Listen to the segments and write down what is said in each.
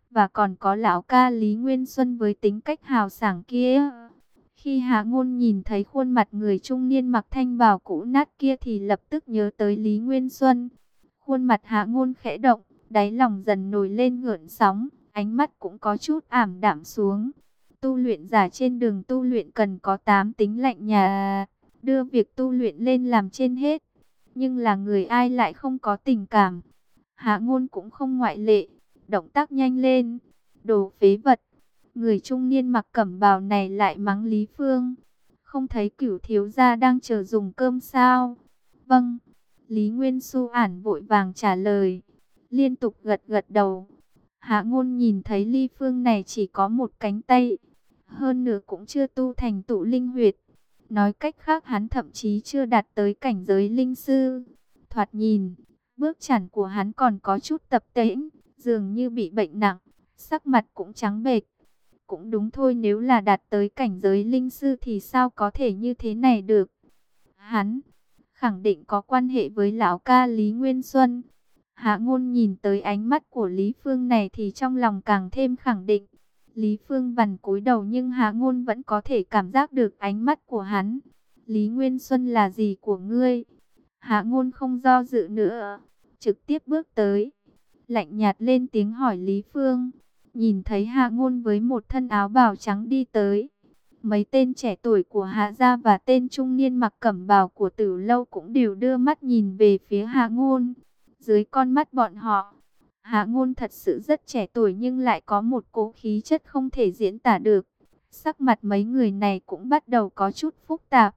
Và còn có lão ca Lý Nguyên Xuân với tính cách hào sảng kia. Khi Hạ Ngôn nhìn thấy khuôn mặt người trung niên mặc thanh bào cũ nát kia thì lập tức nhớ tới Lý Nguyên Xuân. Khuôn mặt Hạ Ngôn khẽ động, đáy lòng dần nổi lên gợn sóng, ánh mắt cũng có chút ảm đạm xuống. Tu luyện giả trên đường tu luyện cần có 8 tính lạnh nhạt, đưa việc tu luyện lên làm trên hết. Nhưng là người ai lại không có tình cảm. Hạ Ngôn cũng không ngoại lệ, động tác nhanh lên. Đồ phế vật. Người trung niên mặc cẩm bào này lại mắng Lý Phương. Không thấy Cửu thiếu gia đang chờ dùng cơm sao? Vâng. Lý Nguyên Xu ản vội vàng trả lời, liên tục gật gật đầu. Hạ Ngôn nhìn thấy Lý Phương này chỉ có một cánh tay, hơn nữa cũng chưa tu thành tụ linh huyệt. Nói cách khác hắn thậm chí chưa đạt tới cảnh giới linh sư. Thoạt nhìn, bước chản của hắn còn có chút tập tễnh, dường như bị bệnh nặng, sắc mặt cũng trắng bệch. Cũng đúng thôi, nếu là đạt tới cảnh giới linh sư thì sao có thể như thế này được. Hắn khẳng định có quan hệ với lão ca Lý Nguyên Xuân. Hạ Ngôn nhìn tới ánh mắt của Lý Phương này thì trong lòng càng thêm khẳng định. Lý Phương vằn cúi đầu nhưng Hạ Ngôn vẫn có thể cảm giác được ánh mắt của hắn. Lý Nguyên Xuân là gì của ngươi? Hạ Ngôn không do dự nữa, trực tiếp bước tới, lạnh nhạt lên tiếng hỏi Lý Phương. Nhìn thấy Hạ Ngôn với một thân áo bào trắng đi tới, mấy tên trẻ tuổi của Hạ gia và tên trung niên mặc cẩm bào của Tử Lâu cũng đều đưa mắt nhìn về phía Hạ Ngôn. Dưới con mắt bọn họ, Hạ Ngôn thật sự rất trẻ tuổi nhưng lại có một cỗ khí chất không thể diễn tả được. Sắc mặt mấy người này cũng bắt đầu có chút phức tạp.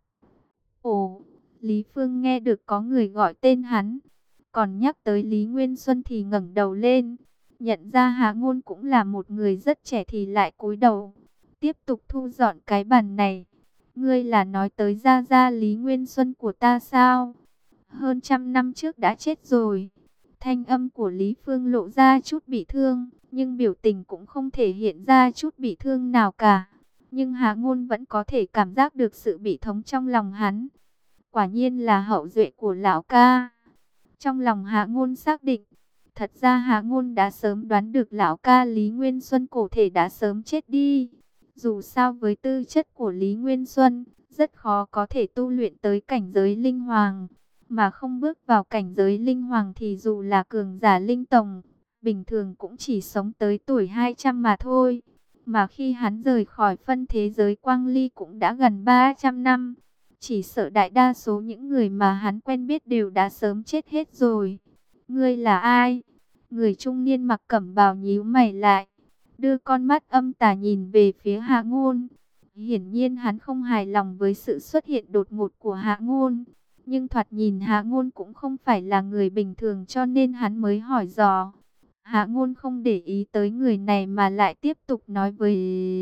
Ồ, Lý Phương nghe được có người gọi tên hắn, còn nhắc tới Lý Nguyên Xuân thì ngẩng đầu lên, nhận ra Hạ Ngôn cũng là một người rất trẻ thì lại cúi đầu, tiếp tục thu dọn cái bàn này. Ngươi là nói tới gia gia Lý Nguyên Xuân của ta sao? Hơn 100 năm trước đã chết rồi. Thanh âm của Lý Phương lộ ra chút bị thương, nhưng biểu tình cũng không thể hiện ra chút bị thương nào cả. Nhưng Hạ Ngôn vẫn có thể cảm giác được sự bị thống trong lòng hắn. Quả nhiên là hậu duệ của lão ca. Trong lòng Hạ Ngôn xác định, thật ra Hạ Ngôn đã sớm đoán được lão ca Lý Nguyên Xuân cổ thể đã sớm chết đi. Dù sao với tư chất của Lý Nguyên Xuân, rất khó có thể tu luyện tới cảnh giới linh hoàng. Mà không bước vào cảnh giới linh hoàng thì dù là cường giả linh tông, bình thường cũng chỉ sống tới tuổi 200 mà thôi. Mà khi hắn rời khỏi phân thế giới quang ly cũng đã gần 300 năm. Chỉ sợ đại đa số những người mà hắn quen biết đều đã sớm chết hết rồi. Ngươi là ai? Người trung niên mặc cẩm bào nhíu mày lại, đưa con mắt âm tà nhìn về phía Hạ Ngôn. Hiển nhiên hắn không hài lòng với sự xuất hiện đột ngột của Hạ Ngôn. Nhưng thoạt nhìn Hạ Ngôn cũng không phải là người bình thường cho nên hắn mới hỏi dò. Hạ Ngôn không để ý tới người này mà lại tiếp tục nói với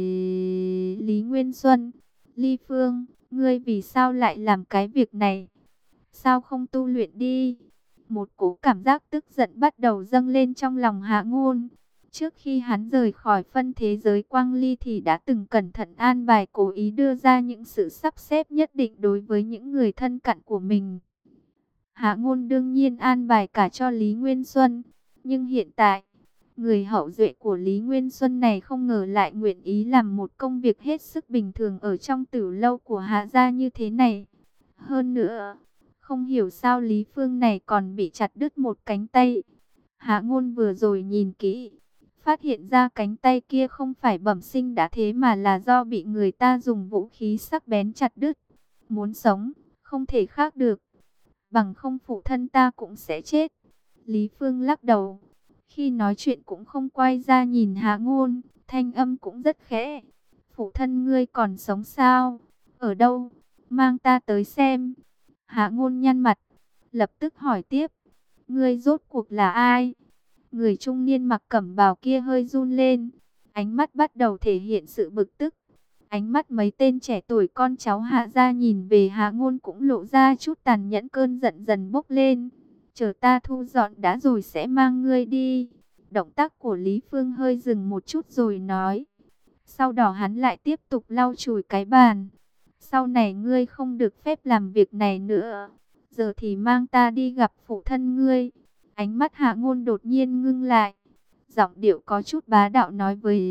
Lý Nguyên Xuân. Lý Phương, ngươi vì sao lại làm cái việc này? Sao không tu luyện đi? Một cỗ cảm giác tức giận bắt đầu dâng lên trong lòng Hạ Ngôn. Trước khi hắn rời khỏi phân thế giới quang ly thì đã từng cẩn thận an bài, cố ý đưa ra những sự sắp xếp nhất định đối với những người thân cận của mình. Hạ Ngôn đương nhiên an bài cả cho Lý Nguyên Xuân. Nhưng hiện tại, người hậu duệ của Lý Nguyên Xuân này không ngờ lại nguyện ý làm một công việc hết sức bình thường ở trong Tử Lâu của Hạ gia như thế này. Hơn nữa, không hiểu sao Lý Phương này còn bị chặt đứt một cánh tay. Hạ Ngôn vừa rồi nhìn kỹ, phát hiện ra cánh tay kia không phải bẩm sinh đã thế mà là do bị người ta dùng vũ khí sắc bén chặt đứt. Muốn sống, không thể khác được. Bằng không phụ thân ta cũng sẽ chết. Lý Phương lắc đầu. Khi nói chuyện cũng không quay ra nhìn Hạ Ngôn, thanh âm cũng rất khẽ. Phụ thân ngươi còn sống sao? Ở đâu? Mang ta tới xem. Hạ Ngôn nhăn mặt, lập tức hỏi tiếp. Ngươi rốt cuộc là ai? Người trung niên mặc cẩm bào kia hơi run lên. Ánh mắt bắt đầu thể hiện sự bực tức. Ánh mắt mấy tên trẻ tuổi con cháu Hạ gia nhìn về Hạ Ngôn cũng lộ ra chút tàn nhẫn, cơn giận dần bốc lên. Chờ ta thu dọn đã rồi sẽ mang ngươi đi. Động tác của Lý Phương hơi dừng một chút rồi nói. Sau đó hắn lại tiếp tục lau chùi cái bàn. Sau này ngươi không được phép làm việc này nữa. Giờ thì mang ta đi gặp phụ thân ngươi. Ánh mắt Hạ Ngôn đột nhiên ngưng lại. giọng điệu có chút bá đạo nói với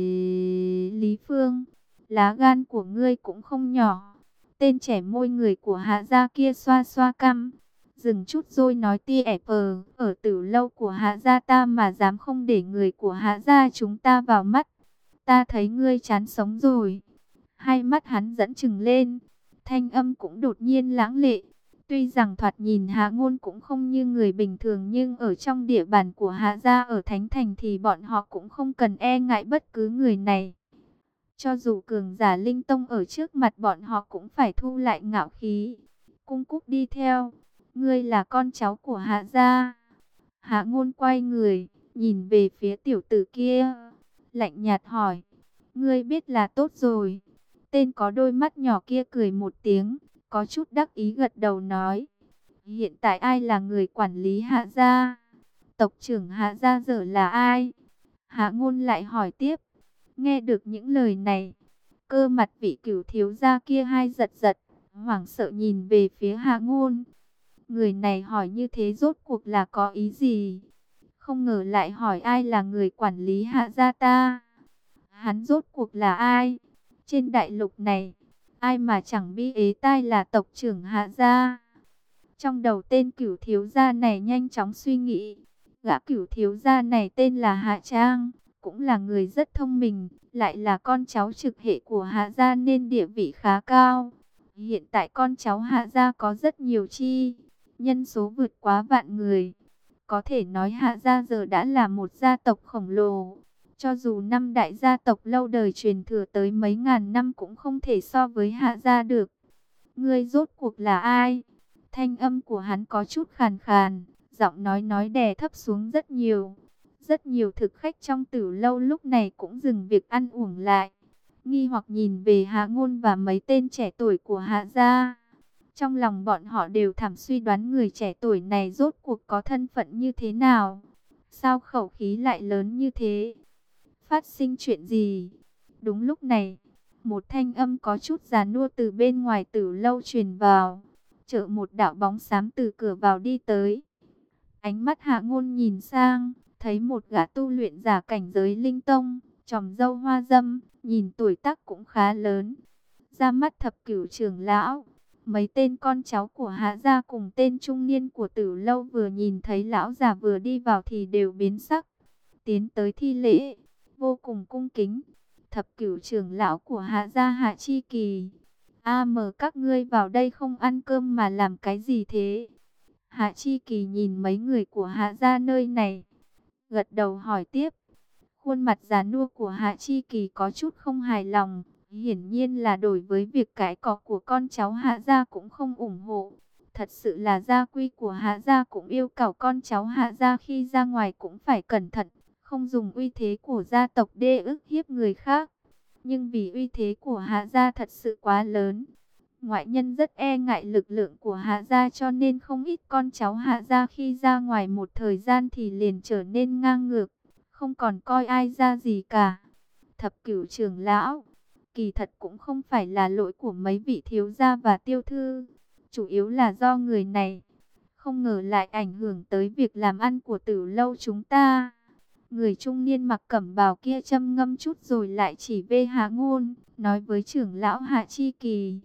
Lý Phương, lá gan của ngươi cũng không nhỏ. Tên trẻ môi người của Hạ gia kia xoa xoa cằm, dừng chút rồi nói tia ở Tử lâu của Hạ gia ta mà dám không để người của Hạ gia chúng ta vào mắt. Ta thấy ngươi chán sống rồi. Hai mắt hắn dẫn chừng lên, thanh âm cũng đột nhiên lãng lệ. Tuy rằng thoạt nhìn Hạ Ngôn cũng không như người bình thường, nhưng ở trong địa bàn của Hạ gia ở Thánh Thành thì bọn họ cũng không cần e ngại bất cứ người này. Cho dù cường giả linh tông ở trước mặt bọn họ cũng phải thu lại ngạo khí, cung cúc đi theo. Ngươi là con cháu của Hạ gia. Hạ Ngôn quay người, nhìn về phía tiểu tử kia, lạnh nhạt hỏi, ngươi biết là tốt rồi. Tên có đôi mắt nhỏ kia cười một tiếng, có chút đắc ý gật đầu nói, hiện tại ai là người quản lý Hạ gia? Tộc trưởng Hạ gia giờ là ai? Hạ Ngôn lại hỏi tiếp. Nghe được những lời này, cơ mặt vị cửu thiếu gia kia hai giật giật, hoảng sợ nhìn về phía Hạ Ngôn. Người này hỏi như thế rốt cuộc là có ý gì? Không ngờ lại hỏi ai là người quản lý Hạ gia ta. Hắn rốt cuộc là ai? Trên đại lục này, ai mà chẳng bi ế tai là tộc trưởng Hạ gia? Trong đầu tên cửu thiếu gia này nhanh chóng suy nghĩ. Gã cửu thiếu gia này tên là Hạ Trang, cũng là người rất thông minh, lại là con cháu trực hệ của Hạ gia nên địa vị khá cao. Hiện tại con cháu Hạ gia có rất nhiều chi, nhân số vượt quá vạn người. Có thể nói Hạ gia giờ đã là một gia tộc khổng lồ. Cho dù năm đại gia tộc lâu đời truyền thừa tới mấy ngàn năm cũng không thể so với Hạ gia được. Ngươi rốt cuộc là ai? Thanh âm của hắn có chút khàn khàn, giọng nói đè thấp xuống rất nhiều. Rất nhiều thực khách trong Tử lâu lúc này cũng dừng việc ăn uống lại, nghi hoặc nhìn về Hạ Ngôn và mấy tên trẻ tuổi của Hạ gia. Trong lòng bọn họ đều thầm suy đoán người trẻ tuổi này rốt cuộc có thân phận như thế nào. Sao khẩu khí lại lớn như thế? Phát sinh chuyện gì? Đúng lúc này, một thanh âm có chút già nua từ bên ngoài Tử lâu truyền vào. Chợt một đạo bóng xám từ cửa vào đi tới. Ánh mắt Hạ Ngôn nhìn sang, thấy một gã tu luyện giả cảnh giới linh tông, tròm râu hoa dâm, nhìn tuổi tác cũng khá lớn. Ra mắt Thập Cửu trưởng lão. Mấy tên con cháu của Hạ gia cùng tên trung niên của Tử lâu vừa nhìn thấy lão già vừa đi vào thì đều biến sắc, tiến tới thi lễ, vô cùng cung kính. Thập Cửu trưởng lão của Hạ gia Hạ Chi Kỳ. Mời các ngươi vào đây không ăn cơm mà làm cái gì thế? Hạ Chi Kỳ nhìn mấy người của Hạ gia nơi này, gật đầu hỏi tiếp. Khuôn mặt già nua của Hạ Chi Kỳ có chút không hài lòng, hiển nhiên là đối với việc cãi cọ của con cháu Hạ gia cũng không ủng hộ. Thật sự là gia quy của Hạ gia cũng yêu cầu con cháu Hạ gia khi ra ngoài cũng phải cẩn thận, không dùng uy thế của gia tộc để ức hiếp người khác. Nhưng vì uy thế của Hạ gia thật sự quá lớn, ngoại nhân rất e ngại lực lượng của Hạ gia, cho nên không ít con cháu Hạ gia khi ra ngoài một thời gian thì liền trở nên ngang ngược, không còn coi ai ra gì cả. Thập Cửu trưởng lão, kỳ thật cũng không phải là lỗi của mấy vị thiếu gia và tiêu thư, chủ yếu là do người này. Không ngờ lại ảnh hưởng tới việc làm ăn của Tử lâu chúng ta. Người trung niên mặc cẩm bào kia châm ngâm chút rồi lại chỉ về Hạ Ngôn, nói với trưởng lão Hạ Chi Kỳ.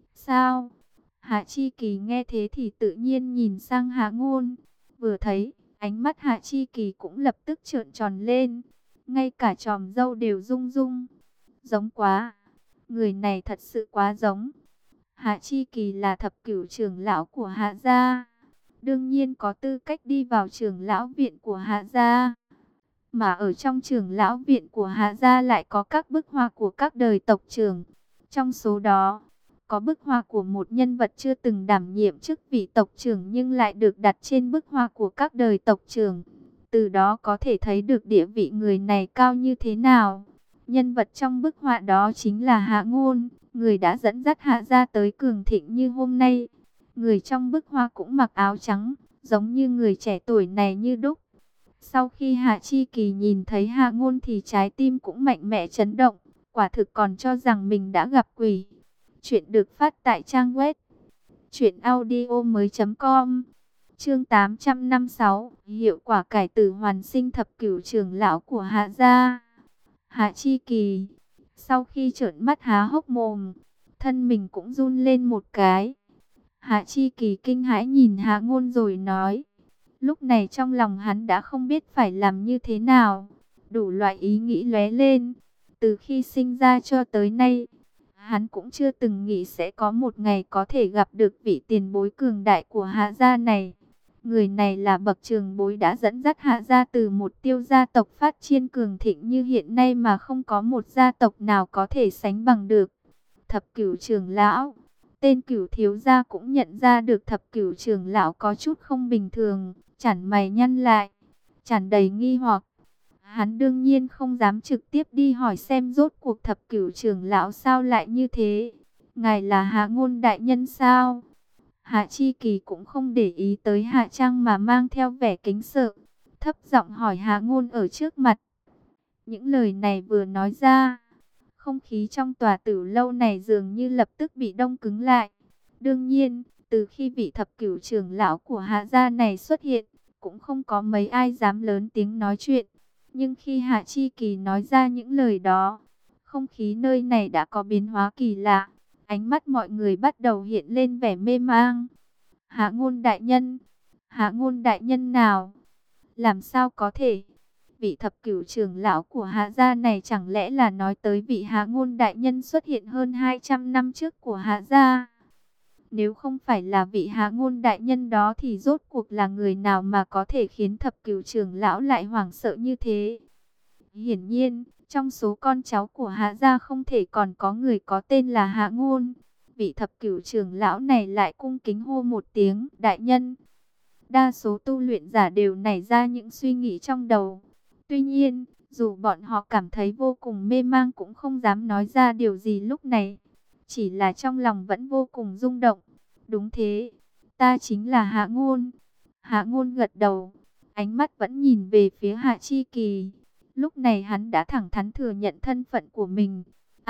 Sao? Hạ Chi Kỳ nghe thế thì tự nhiên nhìn sang Hạ Ngôn. Vừa thấy, ánh mắt Hạ Chi Kỳ cũng lập tức trợn tròn lên. Ngay cả chòm râu đều rung rung. Giống quá. Người này thật sự quá giống. Hạ Chi Kỳ là Thập Cửu trưởng lão của Hạ gia, đương nhiên có tư cách đi vào trưởng lão viện của Hạ gia. Mà ở trong trưởng lão viện của Hạ gia lại có các bức họa của các đời tộc trưởng. Trong số đó, có bức họa của một nhân vật chưa từng đảm nhiệm chức vị tộc trưởng nhưng lại được đặt trên bức họa của các đời tộc trưởng. Từ đó có thể thấy được địa vị người này cao như thế nào. Nhân vật trong bức họa đó chính là Hạ Ngôn, người đã dẫn dắt Hạ gia tới cường thịnh như hôm nay. Người trong bức họa cũng mặc áo trắng, giống như người trẻ tuổi này như đúc. Sau khi Hạ Chi Kỳ nhìn thấy Hạ Ngôn thì trái tim cũng mạnh mẽ chấn động, quả thực còn cho rằng mình đã gặp quỷ. Chuyện được phát tại trang web truyệnaudiomoi.com. Chương 856, hiệu quả cải tử hoàn sinh thập cửu trưởng lão của Hạ gia. Hạ Chi Kỳ, sau khi trợn mắt há hốc mồm, thân mình cũng run lên một cái. Hạ Chi Kỳ kinh hãi nhìn Hạ Ngôn rồi nói, lúc này trong lòng hắn đã không biết phải làm như thế nào, đủ loại ý nghĩ lóe lên. Từ khi sinh ra cho tới nay, hắn cũng chưa từng nghĩ sẽ có một ngày có thể gặp được vị tiền bối cường đại của Hạ gia này. Người này là bậc trưởng bối đã dẫn dắt Hạ gia từ một tiêu gia tộc phát triển cường thịnh như hiện nay mà không có một gia tộc nào có thể sánh bằng được. Thập cửu trưởng lão, tên Cửu thiếu gia cũng nhận ra được thập cửu trưởng lão có chút không bình thường, chản mày nhăn lại, tràn đầy nghi hoặc. Hắn đương nhiên không dám trực tiếp đi hỏi xem rốt cuộc thập cửu trưởng lão sao lại như thế. Ngài là Hạ Ngôn đại nhân sao? Hạ Chi Kỳ cũng không để ý tới Hạ Trang mà mang theo vẻ kính sợ, thấp giọng hỏi Hạ Ngôn ở trước mặt. Những lời này vừa nói ra, không khí trong tòa tử lâu này dường như lập tức bị đông cứng lại. Đương nhiên, từ khi vị thập cửu trưởng lão của Hạ gia này xuất hiện, cũng không có mấy ai dám lớn tiếng nói chuyện. Nhưng khi Hạ Chi Kỳ nói ra những lời đó, không khí nơi này đã có biến hóa kỳ lạ. Ánh mắt mọi người bắt đầu hiện lên vẻ mê mang. Hạ Ngôn đại nhân, Hạ Ngôn đại nhân nào? Làm sao có thể? Vị thập cửu trưởng lão của Hạ gia này chẳng lẽ là nói tới vị Hạ Ngôn đại nhân xuất hiện hơn 200 năm trước của Hạ gia? Nếu không phải là vị Hạ Ngôn đại nhân đó thì rốt cuộc là người nào mà có thể khiến thập cửu trưởng lão lại hoảng sợ như thế? Hiển nhiên, trong số con cháu của Hạ gia không thể còn có người có tên là Hạ Ngôn. Vị thập cửu trưởng lão này lại cung kính hô một tiếng đại nhân. Đa số tu luyện giả đều nảy ra những suy nghĩ trong đầu. Tuy nhiên, dù bọn họ cảm thấy vô cùng mê mang cũng không dám nói ra điều gì lúc này. Chỉ là trong lòng vẫn vô cùng rung động. Đúng thế, ta chính là Hạ Ngôn. Hạ Ngôn gật đầu, ánh mắt vẫn nhìn về phía Hạ Chi Kỳ. Lúc này hắn đã thẳng thắn thừa nhận thân phận của mình.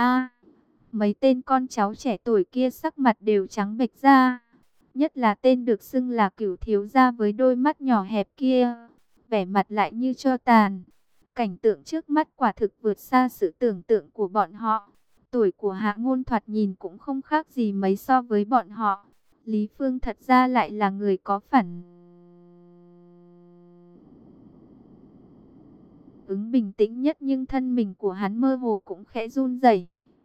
Mấy tên con cháu trẻ tuổi kia sắc mặt đều trắng bệch ra. Nhất là tên được xưng là Cửu thiếu gia với đôi mắt nhỏ hẹp kia, vẻ mặt lại như tro tàn. Cảnh tượng trước mắt quả thực vượt xa sự tưởng tượng của bọn họ. Tuổi của Hạ Ngôn thoạt nhìn cũng không khác gì mấy so với bọn họ. Lý Phương thật ra lại là người có phản ứng bình tĩnh nhất, nhưng thân mình của hắn mơ hồ cũng khẽ run rẩy.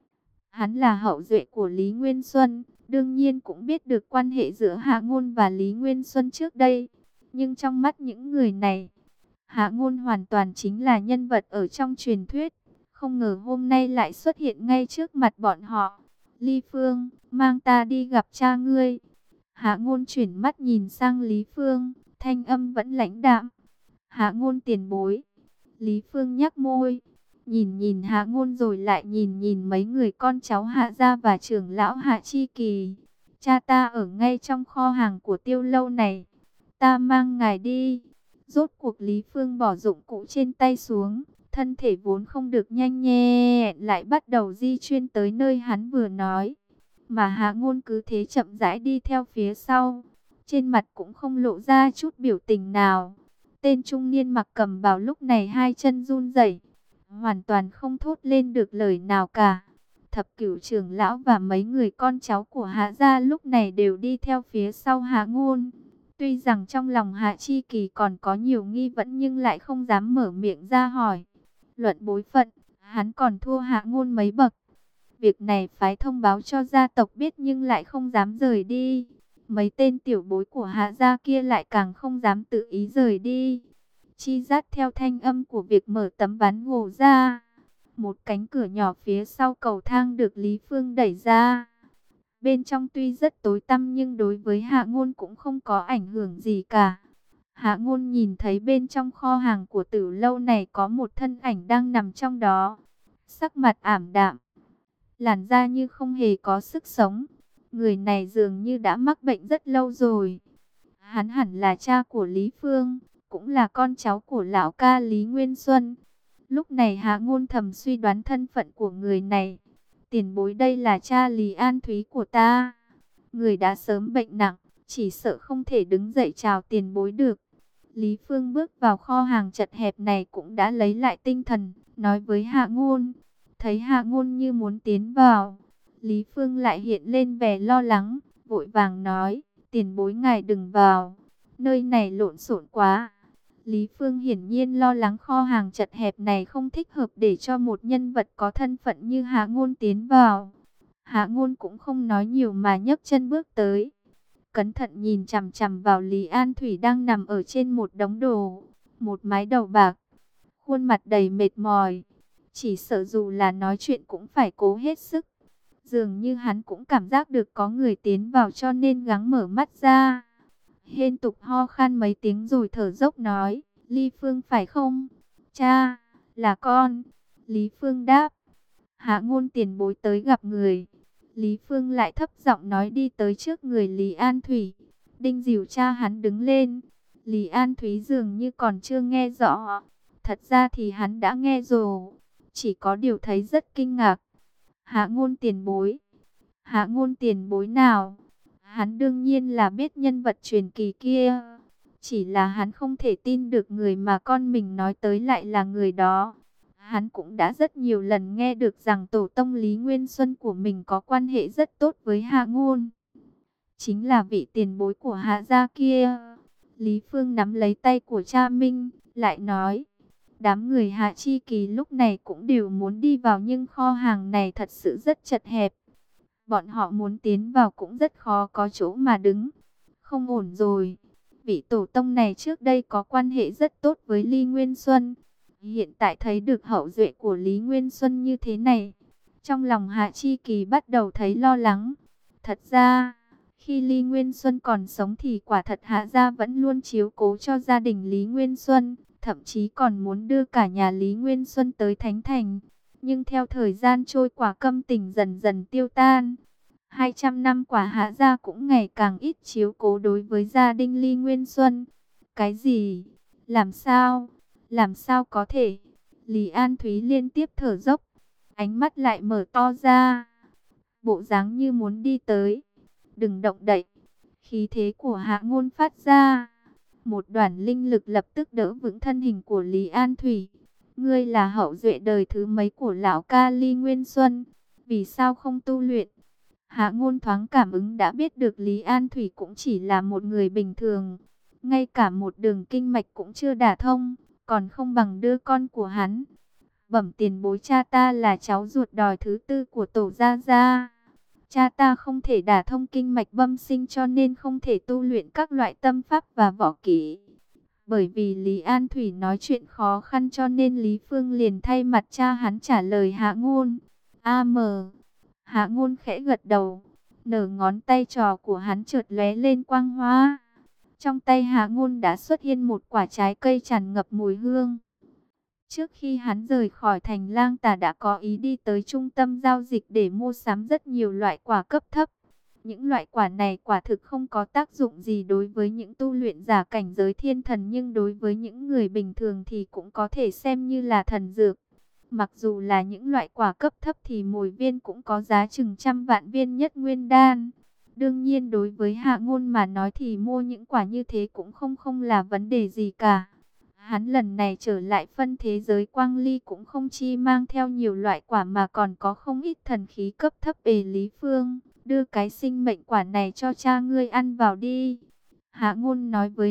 Hắn là hậu duệ của Lý Nguyên Xuân, đương nhiên cũng biết được quan hệ giữa Hạ Ngôn và Lý Nguyên Xuân trước đây. Nhưng trong mắt những người này, Hạ Ngôn hoàn toàn chính là nhân vật ở trong truyền thuyết. Không ngờ hôm nay lại xuất hiện ngay trước mặt bọn họ. Ly Phương, mang ta đi gặp cha ngươi. Hạ Ngôn chuyển mắt nhìn sang Lý Phương, thanh âm vẫn lãnh đạm. Hạ Ngôn tiền bối. Lý Phương nhếch môi, nhìn nhìn Hạ Ngôn rồi lại nhìn nhìn mấy người con cháu Hạ gia và trưởng lão Hạ Chi Kỳ. Cha ta ở ngay trong kho hàng của tiêu lâu này. Ta mang ngài đi. Rốt cuộc Lý Phương bỏ dụng cụ trên tay xuống. Thân thể vốn không được nhanh nhẹn lại bắt đầu di chuyển tới nơi hắn vừa nói. Mà Hạ Ngôn cứ thế chậm rãi đi theo phía sau. Trên mặt cũng không lộ ra chút biểu tình nào. Tên trung niên mặc cẩm bào lúc này hai chân run rẩy, hoàn toàn không thốt lên được lời nào cả. Thập cửu trưởng lão và mấy người con cháu của Hạ gia lúc này đều đi theo phía sau Hạ Ngôn. Tuy rằng trong lòng Hạ Chi Kỳ còn có nhiều nghi vấn nhưng lại không dám mở miệng ra hỏi. Luận bối phận, hắn còn thua Hạ Ngôn mấy bậc. Việc này phái thông báo cho gia tộc biết nhưng lại không dám rời đi. Mấy tên tiểu bối của Hạ gia kia lại càng không dám tự ý rời đi. Chi dắt theo thanh âm của việc mở tấm ván gỗ ra. Một cánh cửa nhỏ phía sau cầu thang được Lý Phương đẩy ra. Bên trong tuy rất tối tăm nhưng đối với Hạ Ngôn cũng không có ảnh hưởng gì cả. Hạ Ngôn nhìn thấy bên trong kho hàng của tử lâu này có một thân ảnh đang nằm trong đó. Sắc mặt ảm đạm, làn da như không hề có sức sống. Người này dường như đã mắc bệnh rất lâu rồi. Hắn hẳn là cha của Lý Phương, cũng là con cháu của lão ca Lý Nguyên Xuân. Lúc này Hạ Ngôn thầm suy đoán thân phận của người này. Tiền bối, đây là cha Lý An Thúy của ta. Người đã sớm bệnh nặng, chỉ sợ không thể đứng dậy chào tiền bối được. Lý Phương bước vào kho hàng chật hẹp này cũng đã lấy lại tinh thần, nói với Hạ Ngôn. Thấy Hạ Ngôn như muốn tiến vào, Lý Phương lại hiện lên vẻ lo lắng, vội vàng nói, tiền bối ngài đừng vào, nơi này lộn xộn quá. Lý Phương hiển nhiên lo lắng kho hàng chật hẹp này không thích hợp để cho một nhân vật có thân phận như Hạ Ngôn tiến vào. Hạ Ngôn cũng không nói nhiều mà nhấc chân bước tới, cẩn thận nhìn chằm chằm vào Lý An Thủy đang nằm ở trên một đống đồ, một mái đầu bạc, khuôn mặt đầy mệt mỏi, chỉ sợ dù là nói chuyện cũng phải cố hết sức. Dường như hắn cũng cảm giác được có người tiến vào cho nên gắng mở mắt ra. Liên tục ho khan mấy tiếng rồi thở dốc nói, Lý Phương phải không? Cha, là con. Lý Phương đáp, Hạ Ngôn tiền bối tới gặp người. Lý Phương lại thấp giọng nói đi tới trước người Lý An Thủy. Đinh dìu cha hắn đứng lên. Lý An Thúy dường như còn chưa nghe rõ. Thật ra thì hắn đã nghe rồi. Chỉ có điều thấy rất kinh ngạc. Hạ Ngôn tiền bối. Hạ Ngôn tiền bối nào? Hắn đương nhiên là biết nhân vật truyền kỳ kia. Chỉ là hắn không thể tin được người mà con mình nói tới lại là người đó. Hắn cũng đã rất nhiều lần nghe được rằng tổ tông Lý Nguyên Xuân của mình có quan hệ rất tốt với Hạ Ngôn. Chính là vị tiền bối của Hạ gia kia. Lý Phương nắm lấy tay của cha Minh, lại nói. Đám người Hạ Chi Kỳ lúc này cũng đều muốn đi vào nhưng kho hàng này thật sự rất chật hẹp. Bọn họ muốn tiến vào cũng rất khó có chỗ mà đứng. Không ổn rồi. Vị tổ tông này trước đây có quan hệ rất tốt với Lý Nguyên Xuân. Hiện tại thấy được hậu duệ của Lý Nguyên Xuân như thế này, trong lòng Hạ Chi Kỳ bắt đầu thấy lo lắng. Thật ra, khi Lý Nguyên Xuân còn sống thì quả thật Hạ gia vẫn luôn chiếu cố cho gia đình Lý Nguyên Xuân, thậm chí còn muốn đưa cả nhà Lý Nguyên Xuân tới Thánh Thành. Nhưng theo thời gian trôi qua căm tình dần dần tiêu tan. 200 năm qua Hạ gia cũng ngày càng ít chiếu cố đối với gia đình Lý Nguyên Xuân. Cái gì? Làm sao? Làm sao có thể? Lý An Thúy liên tiếp thở dốc, ánh mắt lại mở to ra, bộ dáng như muốn đi tới. Đừng động đậy. Khí thế của Hạ Ngôn phát ra, một đoàn linh lực lập tức đỡ vững thân hình của Lý An Thủy. Ngươi là hậu duệ đời thứ mấy của lão ca Lý Nguyên Xuân, vì sao không tu luyện? Hạ Ngôn thoáng cảm ứng đã biết được Lý An Thủy cũng chỉ là một người bình thường, ngay cả một đường kinh mạch cũng chưa đả thông, còn không bằng đưa con của hắn. Bẩm tiền bối, cha ta là cháu ruột đòi thứ tư của tổ gia gia. Cha ta không thể đả thông kinh mạch bẩm sinh cho nên không thể tu luyện các loại tâm pháp và võ kỹ. Bởi vì Lý An Thủy nói chuyện khó khăn cho nên Lý Phương liền thay mặt cha hắn trả lời Hạ Ngôn. Hạ Ngôn khẽ gật đầu, nở ngón tay trò của hắn chợt lóe lên quang hoa. Trong tay Hạ Ngôn đã xuất hiện một quả trái cây tràn ngập mùi hương. Trước khi hắn rời khỏi thành Lang Tà đã có ý đi tới trung tâm giao dịch để mua sắm rất nhiều loại quả cấp thấp. Những loại quả này quả thực không có tác dụng gì đối với những tu luyện giả cảnh giới thiên thần, nhưng đối với những người bình thường thì cũng có thể xem như là thần dược. Mặc dù là những loại quả cấp thấp thì mỗi viên cũng có giá chừng trăm vạn viên nhất nguyên đan. Đương nhiên đối với Hạ Ngôn mà nói thì mua những quả như thế cũng không là vấn đề gì cả. Hắn lần này trở lại phân thế giới Quang Ly cũng không chi mang theo nhiều loại quả mà còn có không ít thần khí cấp thấp. Lý Phương, đưa cái sinh mệnh quả này cho cha ngươi ăn vào đi. Hạ Ngôn nói với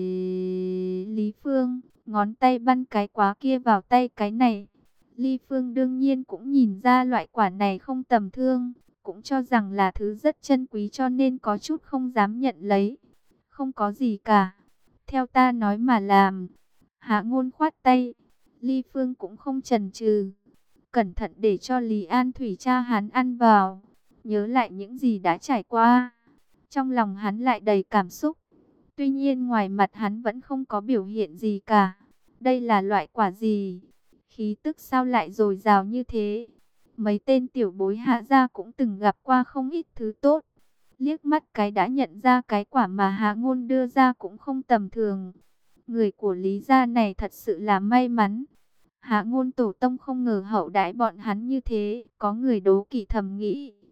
Lý Phương, ngón tay băn cái quá kia vào tay cái này. Lý Phương đương nhiên cũng nhìn ra loại quả này không tầm thường, cũng cho rằng là thứ rất chân quý cho nên có chút không dám nhận lấy. Không có gì cả, theo ta nói mà làm. Hạ Ngôn khoát tay, Lý Phương cũng không chần chừ, cẩn thận để cho Lý An Thủy cha hắn ăn vào, nhớ lại những gì đã trải qua. Trong lòng hắn lại đầy cảm xúc, tuy nhiên ngoài mặt hắn vẫn không có biểu hiện gì cả. Đây là loại quả gì? Khí tức sao lại dồi dào như thế? Mấy tên tiểu bối Hạ gia cũng từng gặp qua không ít thứ tốt. Liếc mắt cái đã nhận ra cái quả mà Hạ Ngôn đưa ra cũng không tầm thường. Người của Lý gia này thật sự là may mắn. Hạ Ngôn tổ tông không ngờ hậu đãi bọn hắn như thế, có người đố kỵ thầm nghĩ.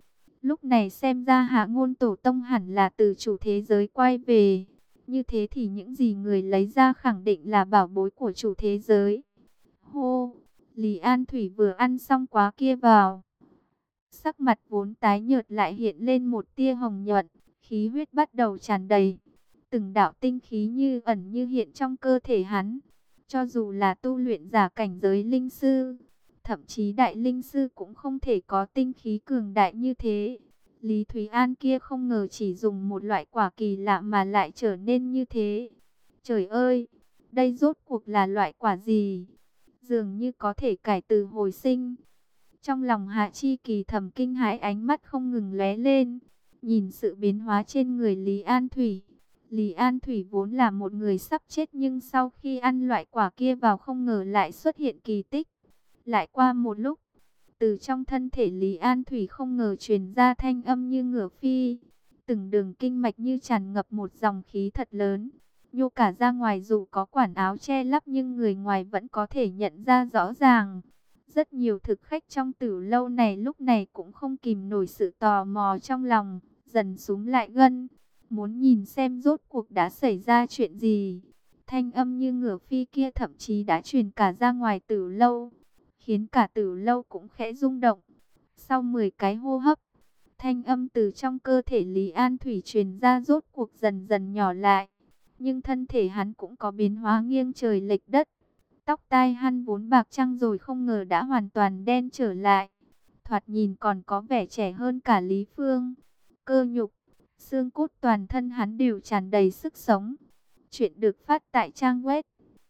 Lúc này xem ra Hạ Ngôn Tổ Tông hẳn là từ chủ thế giới quay về. Như thế thì những gì người lấy ra khẳng định là bảo bối của chủ thế giới. Hô, Lý An Thủy vừa ăn xong quá kia vào. Sắc mặt vốn tái nhợt lại hiện lên một tia hồng nhuận, khí huyết bắt đầu tràn đầy. Từng đạo tinh khí như ẩn như hiện trong cơ thể hắn. Cho dù là tu luyện giả cảnh giới linh sư, thậm chí đại linh sư cũng không thể có tinh khí cường đại như thế. Lý Thúy An kia không ngờ chỉ dùng một loại quả kỳ lạ mà lại trở nên như thế. Trời ơi, đây rốt cuộc là loại quả gì? Dường như có thể cải từ hồi sinh. Trong lòng Hạ Chi Kỳ thầm kinh hãi, ánh mắt không ngừng lóe lên, nhìn sự biến hóa trên người Lý An Thủy. Lý An Thủy vốn là một người sắp chết nhưng sau khi ăn loại quả kia vào không ngờ lại xuất hiện kỳ tích. Lại qua một lúc, từ trong thân thể Lý An Thủy không ngờ truyền ra thanh âm như ngựa phi. Từng đường kinh mạch như tràn ngập một dòng khí thật lớn. Nhô cả ra ngoài, dù có quản áo che lấp nhưng người ngoài vẫn có thể nhận ra rõ ràng. Rất nhiều thực khách trong tử lâu này lúc này cũng không kìm nổi sự tò mò trong lòng, dần súm lại gân, muốn nhìn xem rốt cuộc đã xảy ra chuyện gì. Thanh âm như ngựa phi kia thậm chí đã truyền cả ra ngoài tử lâu, khiến cả tử lâu cũng khẽ rung động. Sau 10 cái hô hấp, thanh âm từ trong cơ thể Lý An Thủy truyền ra rốt cuộc dần dần nhỏ lại. Nhưng thân thể hắn cũng có biến hóa nghiêng trời lệch đất. Tóc tai hắn vốn bạc trăng rồi không ngờ đã hoàn toàn đen trở lại. Thoạt nhìn còn có vẻ trẻ hơn cả Lý Phương. Cơ nhục, xương cốt toàn thân hắn đều tràn đầy sức sống. Chuyện được phát tại trang web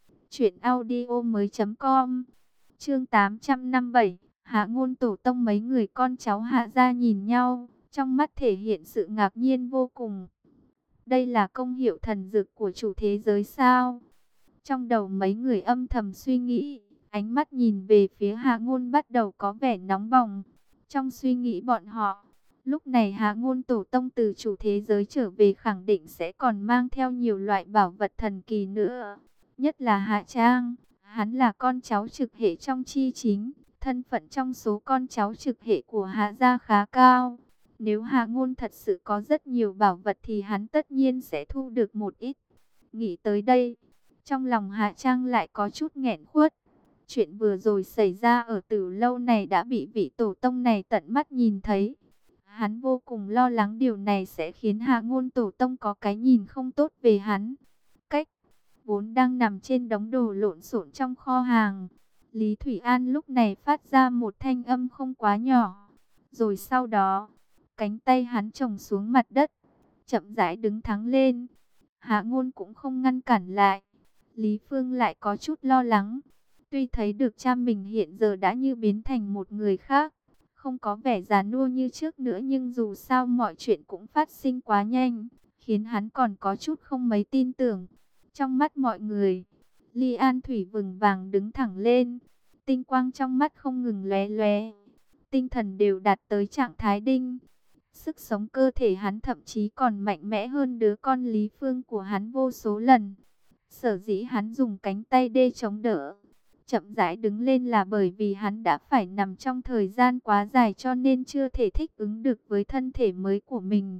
truyệnaudiomoi.com. Chương 857, Hạ Ngôn Tổ Tông. Mấy người con cháu Hạ gia nhìn nhau, trong mắt thể hiện sự ngạc nhiên vô cùng. Đây là công hiệu thần dược của chủ thế giới sao? Trong đầu mấy người âm thầm suy nghĩ, ánh mắt nhìn về phía Hạ Ngôn bắt đầu có vẻ nóng bỏng. Trong suy nghĩ bọn họ, lúc này Hạ Ngôn Tổ Tông từ chủ thế giới trở về khẳng định sẽ còn mang theo nhiều loại bảo vật thần kỳ nữa. Nhất là Hạ Trang, hắn là con cháu trực hệ trong chi chính, thân phận trong số con cháu trực hệ của Hạ gia khá cao. Nếu Hạ Ngôn thật sự có rất nhiều bảo vật thì hắn tất nhiên sẽ thu được một ít. Nghĩ tới đây, trong lòng Hạ Trang lại có chút nghẹn khuất. Chuyện vừa rồi xảy ra ở Tử lâu này đã bị vị tổ tông này tận mắt nhìn thấy. Hắn vô cùng lo lắng điều này sẽ khiến Hạ Ngôn Tổ Tông có cái nhìn không tốt về hắn. Cách vốn đang nằm trên đống đồ lộn xộn trong kho hàng, Lý Thủy An lúc này phát ra một thanh âm không quá nhỏ. Rồi sau đó, cánh tay hắn chồng xuống mặt đất, chậm rãi đứng thẳng lên. Hạ Ngôn cũng không ngăn cản lại. Lý Phương lại có chút lo lắng. Tuy thấy được cha mình hiện giờ đã như biến thành một người khác, không có vẻ già nua như trước nữa, nhưng dù sao mọi chuyện cũng phát sinh quá nhanh, khiến hắn còn có chút không mấy tin tưởng. Trong mắt mọi người, Lý An Thủy vững vàng đứng thẳng lên, tinh quang trong mắt không ngừng lóe lóe, tinh thần đều đạt tới trạng thái đỉnh. Sức sống cơ thể hắn thậm chí còn mạnh mẽ hơn đứa con Lý Phương của hắn vô số lần. Sở dĩ hắn dùng cánh tay đê chống đỡ, chậm rãi đứng lên là bởi vì hắn đã phải nằm trong thời gian quá dài cho nên chưa thể thích ứng được với thân thể mới của mình.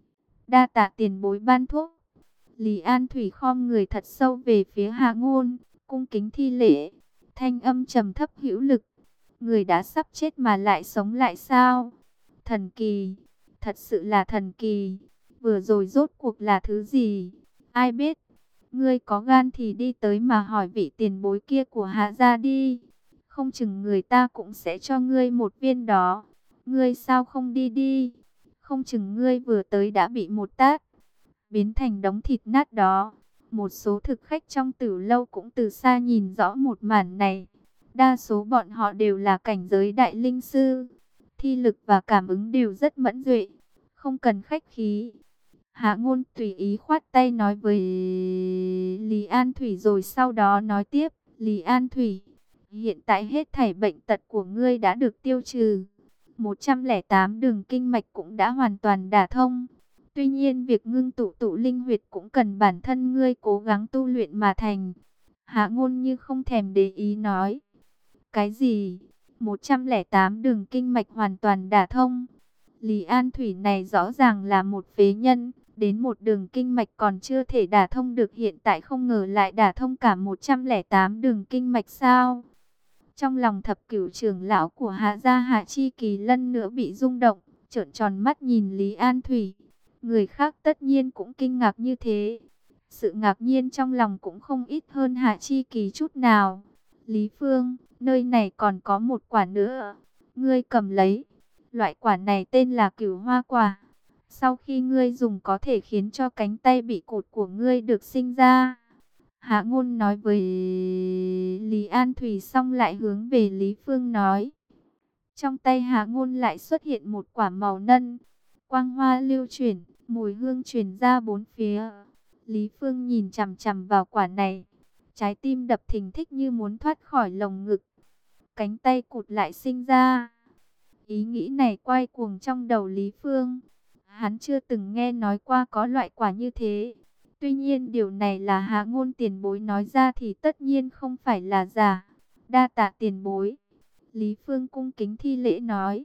Đa tạ tiền bối ban thuốc. Lý An Thủy khom người thật sâu về phía Hạ Ngôn, cung kính thi lễ, thanh âm trầm thấp hữu lực. Người đã sắp chết mà lại sống lại sao? Thần kỳ, thật sự là thần kỳ. Vừa rồi rốt cuộc là thứ gì? Ai biết? Ngươi có gan thì đi tới mà hỏi vị tiền bối kia của Hạ gia đi. Không chừng người ta cũng sẽ cho ngươi một viên đó. Ngươi sao không đi đi? Không chừng ngươi vừa tới đã bị một tát biến thành đống thịt nát đó. Một số thực khách trong tử lâu cũng từ xa nhìn rõ một màn này. Đa số bọn họ đều là cảnh giới đại linh sư. Thi lực và cảm ứng đều rất mẫn duệ. Không cần khách khí. Hạ Ngôn tùy ý khoát tay nói với Lý An Thủy rồi sau đó nói tiếp. Lý An Thủy, hiện tại hết thảy bệnh tật của ngươi đã được tiêu trừ. 108 đường kinh mạch cũng đã hoàn toàn đả thông. Tuy nhiên việc ngưng tụ linh huyệt cũng cần bản thân ngươi cố gắng tu luyện mà thành. Hạ Ngôn như không thèm để ý nói. Cái gì? 108 đường kinh mạch hoàn toàn đả thông? Lý An Thủy này rõ ràng là một phế nhân, đến một đường kinh mạch còn chưa thể đả thông được, hiện tại không ngờ lại đả thông cả 108 đường kinh mạch sao? Trong lòng thập cửu trưởng lão của Hạ gia Hạ Chi Kỳ lần nữa bị rung động, trợn tròn mắt nhìn Lý An Thủy. Người khác tất nhiên cũng kinh ngạc như thế. Sự ngạc nhiên trong lòng cũng không ít hơn Hạ Chi Kỳ chút nào. Lý Phương, nơi này còn có một quả nữa. Ngươi cầm lấy. Loại quả này tên là Cửu Hoa quả. Sau khi ngươi dùng có thể khiến cho cánh tay bị cụt của ngươi được sinh ra. Hạ Ngôn nói với Lý An Thủy xong lại hướng về Lý Phương nói. Trong tay Hạ Ngôn lại xuất hiện một quả màu ngân. Quang hoa lưu chuyển, mùi hương truyền ra bốn phía. Lý Phương nhìn chằm chằm vào quả này. Trái tim đập thình thịch như muốn thoát khỏi lồng ngực. Cánh tay cụt lại sinh ra. Ý nghĩ này quay cuồng trong đầu Lý Phương. Hắn chưa từng nghe nói qua có loại quả như thế. Tuy nhiên điều này là Hạ Ngôn tiền bối nói ra thì tất nhiên không phải là giả. Đa tạ tiền bối. Lý Phương cung kính thi lễ nói.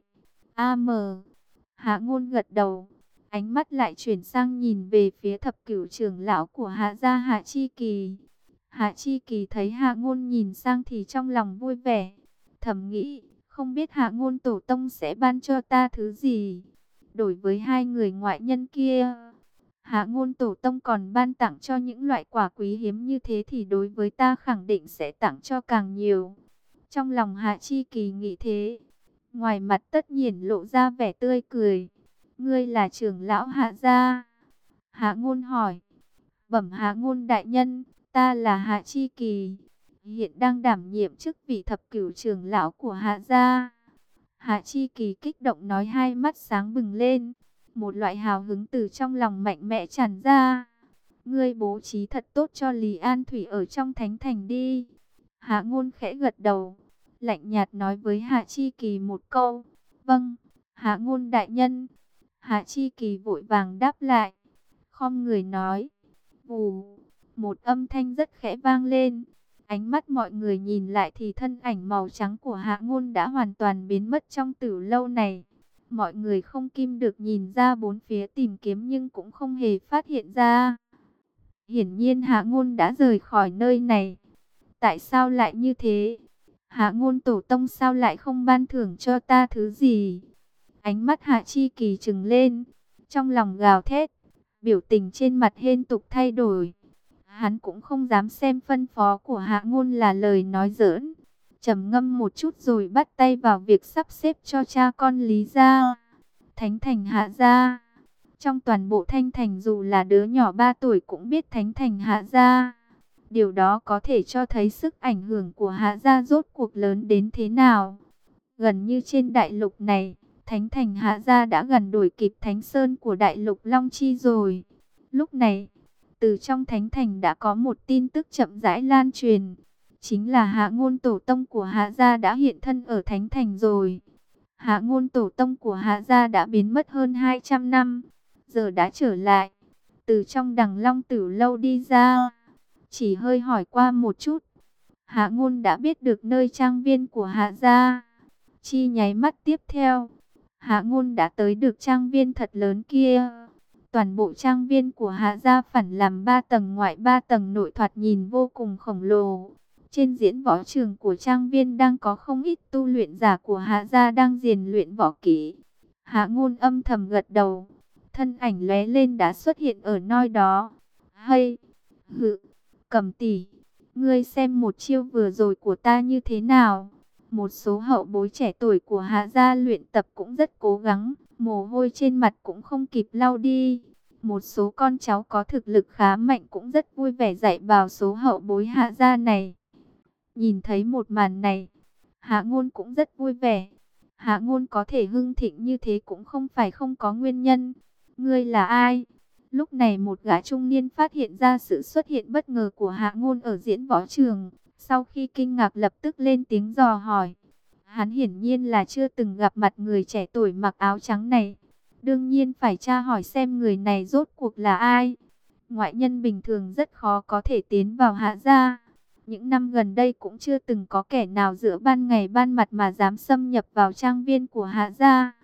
Hạ Ngôn gật đầu. Ánh mắt lại chuyển sang nhìn về phía thập cửu trưởng lão của Hạ gia Hạ Chi Kỳ. Hạ Chi Kỳ thấy Hạ Ngôn nhìn sang thì trong lòng vui vẻ. Thầm nghĩ, không biết Hạ Ngôn tổ tông sẽ ban cho ta thứ gì. Đối với hai người ngoại nhân kia, Hạ Ngôn tổ tông còn ban tặng cho những loại quả quý hiếm như thế thì đối với ta khẳng định sẽ tặng cho càng nhiều. Trong lòng Hạ Chi Kỳ nghĩ thế, ngoài mặt tất nhiên lộ ra vẻ tươi cười. Ngươi là trưởng lão Hạ gia? Hạ Ngôn hỏi. Bẩm Hạ Ngôn đại nhân, ta là Hạ Chi Kỳ, hiện đang đảm nhiệm chức vị thập cửu trưởng lão của Hạ gia. Hạ Chi Kỳ kích động nói, hai mắt sáng bừng lên, một loại hào hứng từ trong lòng mạnh mẽ tràn ra. Ngươi bố trí thật tốt cho Lý An Thủy ở trong thánh thành đi. Hạ Ngôn khẽ gật đầu, lạnh nhạt nói với Hạ Chi Kỳ một câu. Vâng, Hạ Ngôn đại nhân. Hạ Chi Kỳ vội vàng đáp lại, khom người nói. Vù, một âm thanh rất khẽ vang lên. Ánh mắt mọi người nhìn lại thì thân ảnh màu trắng của Hạ Ngôn đã hoàn toàn biến mất trong tử lâu này. Mọi người không kim được nhìn ra bốn phía tìm kiếm nhưng cũng không hề phát hiện ra. Hiển nhiên Hạ Ngôn đã rời khỏi nơi này. Tại sao lại như thế? Hạ Ngôn tổ tông sao lại không ban thưởng cho ta thứ gì? Ánh mắt Hạ Chi Kỳ trừng lên, trong lòng gào thét, biểu tình trên mặt liên tục thay đổi. Hắn cũng không dám xem phân phó của Hạ Ngôn là lời nói giỡn. Trầm ngâm một chút rồi bắt tay vào việc sắp xếp cho cha con Lý gia, Thánh Thành Hạ gia. Trong toàn bộ Thanh Thành dù là đứa nhỏ 3 tuổi cũng biết Thánh Thành Hạ gia. Điều đó có thể cho thấy sức ảnh hưởng của Hạ gia rốt cuộc lớn đến thế nào. Gần như trên đại lục này, Thánh Thành Hạ gia đã gần đuổi kịp Thánh Sơn của đại lục Long Chi rồi. Lúc này, từ trong Thánh Thành đã có một tin tức chậm rãi lan truyền. Chính là Hạ Ngôn tổ tông của Hạ gia đã hiện thân ở Thánh Thành rồi. Hạ Ngôn tổ tông của Hạ gia đã biến mất hơn 200 năm, giờ đã trở lại. Từ trong Đằng Long Tử lâu đi ra. Chỉ hơi hỏi qua một chút, Hạ Ngôn đã biết được nơi trang viên của Hạ gia. Chi nháy mắt tiếp theo, Hạ Ngôn đã tới được trang viên thật lớn kia. Toàn bộ trang viên của Hạ gia phản làm 3 tầng ngoại 3 tầng nội, thoạt nhìn vô cùng khổng lồ. Trên diễn võ trường của trang viên đang có không ít tu luyện giả của Hạ gia đang rèn luyện võ kỹ. Hạ Ngôn âm thầm gật đầu, thân ảnh lóe lên đã xuất hiện ở nơi đó. Hay, Cầm tỷ, ngươi xem một chiêu vừa rồi của ta như thế nào? Một số hậu bối trẻ tuổi của Hạ gia luyện tập cũng rất cố gắng, mồ hôi trên mặt cũng không kịp lau đi. Một số con cháu có thực lực khá mạnh cũng rất vui vẻ dạy bảo số hậu bối Hạ gia này. Nhìn thấy một màn này, Hạ Ngôn cũng rất vui vẻ. Hạ Ngôn có thể hưng thịnh như thế cũng không phải không có nguyên nhân. Ngươi là ai? Lúc này một gã trung niên phát hiện ra sự xuất hiện bất ngờ của Hạ Ngôn ở diễn võ trường. Sau khi kinh ngạc lập tức lên tiếng dò hỏi. Hắn hiển nhiên là chưa từng gặp mặt người trẻ tuổi mặc áo trắng này. Đương nhiên phải tra hỏi xem người này rốt cuộc là ai. Ngoại nhân bình thường rất khó có thể tiến vào Hạ gia. Những năm gần đây cũng chưa từng có kẻ nào giữa ban ngày ban mặt mà dám xâm nhập vào trang viên của Hạ gia.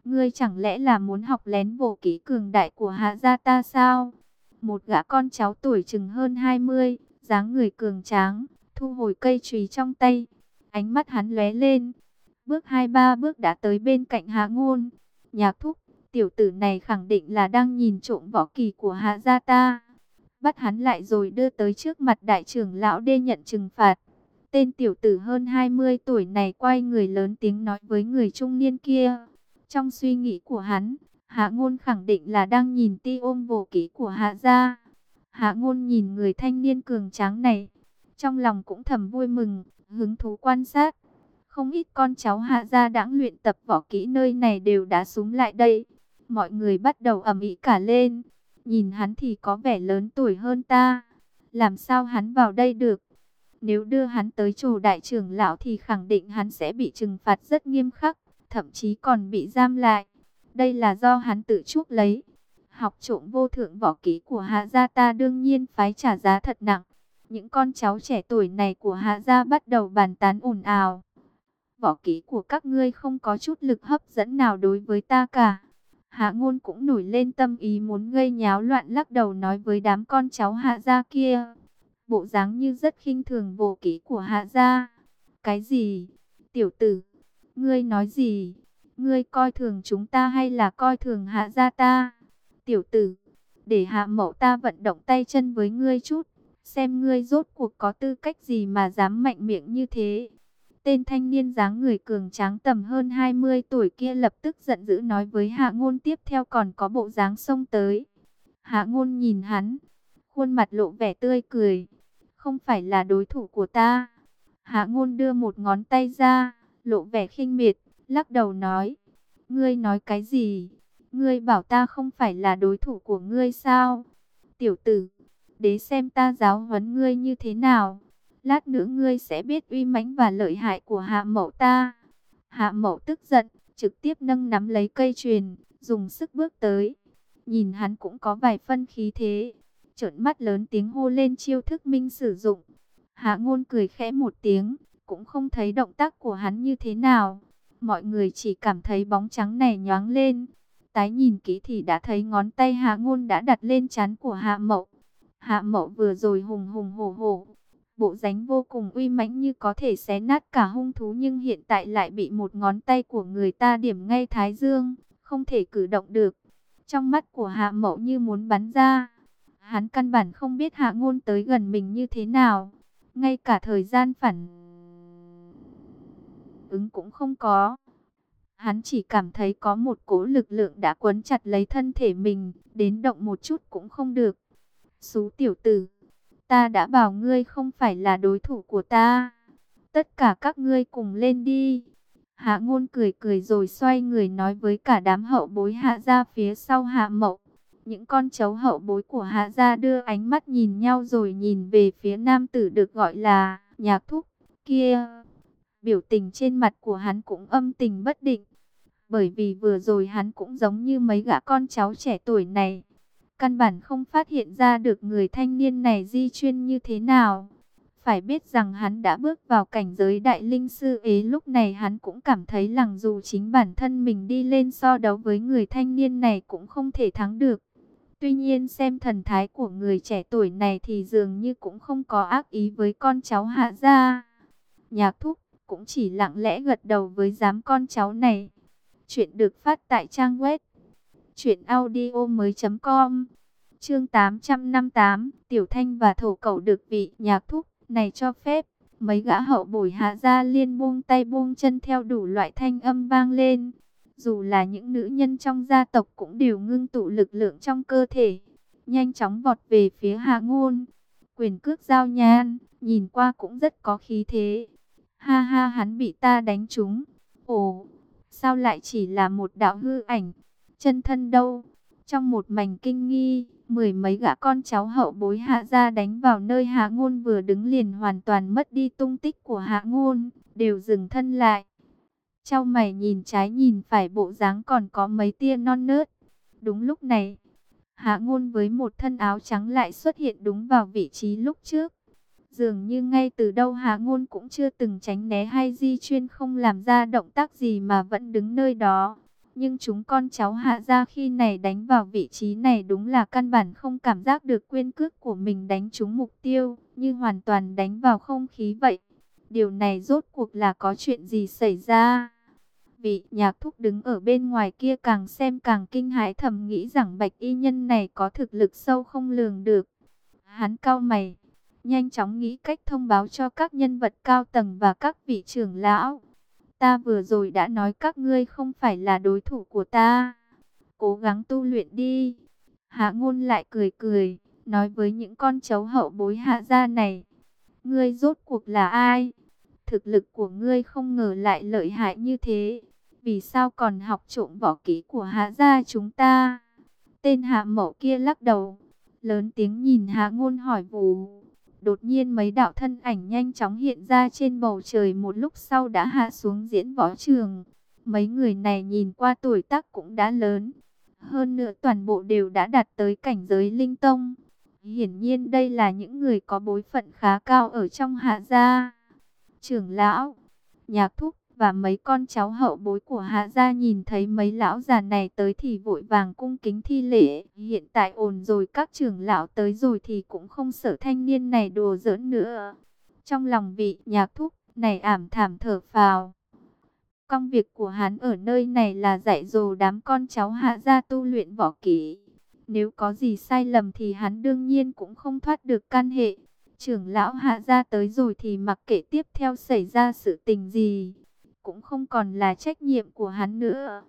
Ngươi chẳng lẽ là muốn học lén vô kỹ cường đại của Hạ gia ta sao? Một gã con cháu tuổi chừng hơn 20, dáng người cường tráng, thu hồi cây chùy trong tay, ánh mắt hắn lóe lên, bước 2-3 bước đã tới bên cạnh Hạ Ngôn. Nhạc thúc, tiểu tử này khẳng định là đang nhìn trộm võ kỳ của Hạ gia ta. Bắt hắn lại rồi đưa tới trước mặt đại trưởng lão để nhận trừng phạt. Tên tiểu tử hơn 20 tuổi này quay người lớn tiếng nói với người trung niên kia. Trong suy nghĩ của hắn, Hạ Ngôn khẳng định là đang nhìn ti ôm vô kỹ của Hạ gia. Hạ Ngôn nhìn người thanh niên cường tráng này, trong lòng cũng thầm vui mừng, hứng thú quan sát. Không ít con cháu Hạ gia đãng luyện tập võ kỹ nơi này đều đã xúm lại đây. Mọi người bắt đầu ầm ĩ cả lên. Nhìn hắn thì có vẻ lớn tuổi hơn ta. Làm sao hắn vào đây được? Nếu đưa hắn tới chùa đại trưởng lão thì khẳng định hắn sẽ bị trừng phạt rất nghiêm khắc, thậm chí còn bị giam lại. Đây là do hắn tự chuốc lấy. Học trộm vô thượng võ kỹ của Hạ gia ta đương nhiên phải trả giá thật nặng. Những con cháu trẻ tuổi này của Hạ gia bắt đầu bàn tán ồn ào. Võ kỹ của các ngươi không có chút lực hấp dẫn nào đối với ta cả. Hạ Ngôn cũng nổi lên tâm ý muốn gây nháo loạn, lắc đầu nói với đám con cháu Hạ gia kia. Bộ dáng như rất khinh thường vô kỹ của Hạ gia. Cái gì? Tiểu tử, ngươi nói gì? Ngươi coi thường chúng ta hay là coi thường Hạ gia ta? Tiểu tử, để Hạ mẫu ta vận động tay chân với ngươi chút, xem ngươi rốt cuộc có tư cách gì mà dám mạnh miệng như thế. Tên thanh niên dáng người cường tráng tầm hơn 20 tuổi kia lập tức giận dữ nói với Hạ Ngôn, tiếp theo còn có bộ dáng xông tới. Hạ Ngôn nhìn hắn, khuôn mặt lộ vẻ tươi cười. Không phải là đối thủ của ta. Hạ Ngôn đưa một ngón tay ra, lộ vẻ khinh miệt, lắc đầu nói. Ngươi nói cái gì? Ngươi bảo ta không phải là đối thủ của ngươi sao? Tiểu tử, để xem ta giáo huấn ngươi như thế nào. Lát nữa ngươi sẽ biết uy mãnh và lợi hại của Hạ mẫu ta. Hạ mẫu tức giận, trực tiếp nâng nắm lấy cây chuyền, dùng sức bước tới. Nhìn hắn cũng có vài phân khí thế. Trợn mắt lớn tiếng hô lên chiêu thức minh sử dụng. Hạ Ngôn cười khẽ một tiếng, cũng không thấy động tác của hắn như thế nào. Mọi người chỉ cảm thấy bóng trắng này nhoáng lên. Tái nhìn kỹ thì đã thấy ngón tay Hạ Ngôn đã đặt lên trán của Hạ Mậu. Hạ Mậu vừa rồi hùng hùng hổ hổ, bộ dáng vô cùng uy mãnh như có thể xé nát cả hung thú, nhưng hiện tại lại bị một ngón tay của người ta điểm ngay thái dương, không thể cử động được. Trong mắt của Hạ Mậu như muốn bắn ra. Hắn căn bản không biết Hạ Ngôn tới gần mình như thế nào, ngay cả thời gian phản ứng cũng không có. Hắn chỉ cảm thấy có một cỗ lực lượng đã quấn chặt lấy thân thể mình, đến động một chút cũng không được. Xú tiểu tử, ta đã bảo ngươi không phải là đối thủ của ta. Tất cả các ngươi cùng lên đi. Hạ Ngôn cười cười rồi xoay người nói với cả đám hậu bối Hạ gia phía sau Hạ Mậu. Những con cháu hậu bối của Hạ gia đưa ánh mắt nhìn nhau rồi nhìn về phía nam tử được gọi là Nhạc thúc kia. Biểu tình trên mặt của hắn cũng âm tình bất định. Bởi vì vừa rồi hắn cũng giống như mấy gã con cháu trẻ tuổi này. Căn bản không phát hiện ra được người thanh niên này di chuyên như thế nào. Phải biết rằng hắn đã bước vào cảnh giới đại linh sư ế, lúc này hắn cũng cảm thấy rằng dù chính bản thân mình đi lên so đấu với người thanh niên này cũng không thể thắng được. Tuy nhiên xem thần thái của người trẻ tuổi này thì dường như cũng không có ác ý với con cháu Hạ gia. Nhạc thúc cũng chỉ lặng lẽ gật đầu với đám con cháu này. Chuyện được phát tại trang web truyệnaudiomoi.com. Chương 858, Tiểu Thanh và Thổ Cẩu được vị. Nhạc thúc này cho phép. Mấy gã hậu bối Hạ gia liên buông tay buông chân theo đủ loại thanh âm vang lên. Dù là những nữ nhân trong gia tộc cũng đều ngưng tụ lực lượng trong cơ thể, nhanh chóng vọt về phía Hạ Ngôn. Quyền cước giao nhan, nhìn qua cũng rất có khí thế. Ha ha, hắn bị ta đánh trúng. Ồ, sao lại chỉ là một đạo hư ảnh? Chân thân đâu? Trong một mảnh kinh nghi, mười mấy gã con cháu hậu bối Hạ gia đánh vào nơi Hạ Ngôn vừa đứng liền hoàn toàn mất đi tung tích của Hạ Ngôn, đều dừng thân lại. Chau mày nhìn trái nhìn phải, bộ dáng còn có mấy tia non nớt. Đúng lúc này, Hạ Ngôn với một thân áo trắng lại xuất hiện đúng vào vị trí lúc trước. Dường như ngay từ đâu Hạ Ngôn cũng chưa từng tránh né hay di chuyên, không làm ra động tác gì mà vẫn đứng nơi đó. Nhưng chúng con cháu Hạ gia khi này đánh vào vị trí này đúng là căn bản không cảm giác được quyền cước của mình đánh trúng mục tiêu, như hoàn toàn đánh vào không khí vậy. Điều này rốt cuộc là có chuyện gì xảy ra? Vị nhạc thúc đứng ở bên ngoài kia càng xem càng kinh hãi, thầm nghĩ rằng bạch y nhân này có thực lực sâu không lường được. Hắn cau mày, nhanh chóng nghĩ cách thông báo cho các nhân vật cao tầng và các vị trưởng lão. Ta vừa rồi đã nói các ngươi không phải là đối thủ của ta. Cố gắng tu luyện đi. Hạ Ngôn lại cười cười, nói với những con cháu hậu bối Hạ gia này. Ngươi rốt cuộc là ai? Thực lực của ngươi không ngờ lại lợi hại như thế. Vì sao còn học trộm võ kỹ của Hạ gia chúng ta? Tên Hạ Mậu kia lắc đầu, lớn tiếng nhìn Hạ Ngôn hỏi vù. Đột nhiên mấy đạo thân ảnh nhanh chóng hiện ra trên bầu trời, một lúc sau đã hạ xuống diễn võ trường. Mấy người này nhìn qua tuổi tác cũng đã lớn. Hơn nữa toàn bộ đều đã đạt tới cảnh giới linh tông. Hiển nhiên đây là những người có bối phận khá cao ở trong Hạ gia. Trưởng lão, nhạc thúc và mấy con cháu hậu bối của Hạ gia nhìn thấy mấy lão già này tới thì vội vàng cung kính thi lễ. Hiện tại ổn rồi, các trưởng lão tới rồi thì cũng không sợ thanh niên này đùa giỡn nữa. Trong lòng vị nhạc thúc này ảm thảm thở phào. Công việc của hắn ở nơi này là dạy dỗ đám con cháu Hạ gia tu luyện võ kỹ. Nếu có gì sai lầm thì hắn đương nhiên cũng không thoát được can hệ. Trưởng lão Hạ gia tới rồi thì mặc kệ tiếp theo xảy ra sự tình gì, cũng không còn là trách nhiệm của hắn nữa.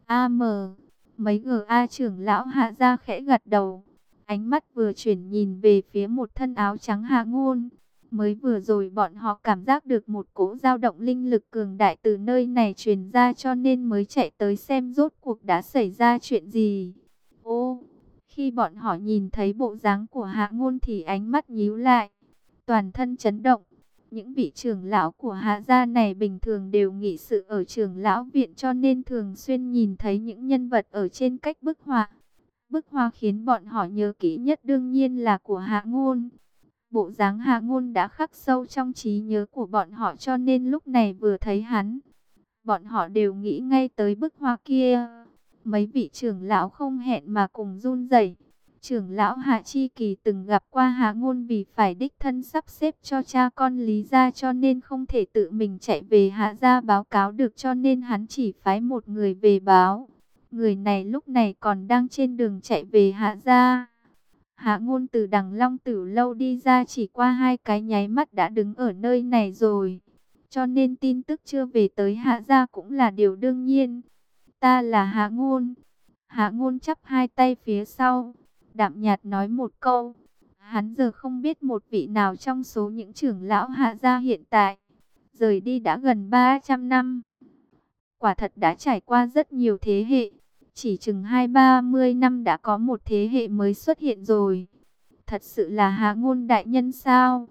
Mấy GA trưởng lão Hạ gia khẽ gật đầu. Ánh mắt vừa chuyển nhìn về phía một thân áo trắng Hạ Ngôn. Mới vừa rồi bọn họ cảm giác được một cỗ dao động linh lực cường đại từ nơi này truyền ra, cho nên mới chạy tới xem rốt cuộc đã xảy ra chuyện gì. Ô, khi bọn họ nhìn thấy bộ dáng của Hạ Ngôn thì ánh mắt nhíu lại, toàn thân chấn động. Những vị trưởng lão của Hạ gia này bình thường đều nghị sự ở trưởng lão viện, cho nên thường xuyên nhìn thấy những nhân vật ở trên cách bức họa. Bức họa khiến bọn họ nhớ kỹ nhất đương nhiên là của Hạ Ngôn. Bộ dáng Hạ Ngôn đã khắc sâu trong trí nhớ của bọn họ, cho nên lúc này vừa thấy hắn, bọn họ đều nghĩ ngay tới bức họa kia. Mấy vị trưởng lão không hẹn mà cùng run rẩy. Trưởng lão Hạ Chi Kỳ từng gặp qua Hạ Ngôn, vì phải đích thân sắp xếp cho cha con Lý gia cho nên không thể tự mình chạy về Hạ gia báo cáo được, cho nên hắn chỉ phái một người về báo. Người này lúc này còn đang trên đường chạy về Hạ gia. Hạ Ngôn từ Đằng Long Tử lâu đi ra chỉ qua 2 cái nháy mắt đã đứng ở nơi này rồi. Cho nên tin tức chưa về tới Hạ gia cũng là điều đương nhiên. Ta là Hạ Ngôn. Hạ Ngôn chắp hai tay phía sau, đạm nhạt nói một câu. Hắn giờ không biết một vị nào trong số những trưởng lão Hạ gia hiện tại rời đi đã gần 300 năm. Quả thật đã trải qua rất nhiều thế hệ. Chỉ chừng 20-30 năm đã có một thế hệ mới xuất hiện rồi. Thật sự là Hạ Ngôn đại nhân sao?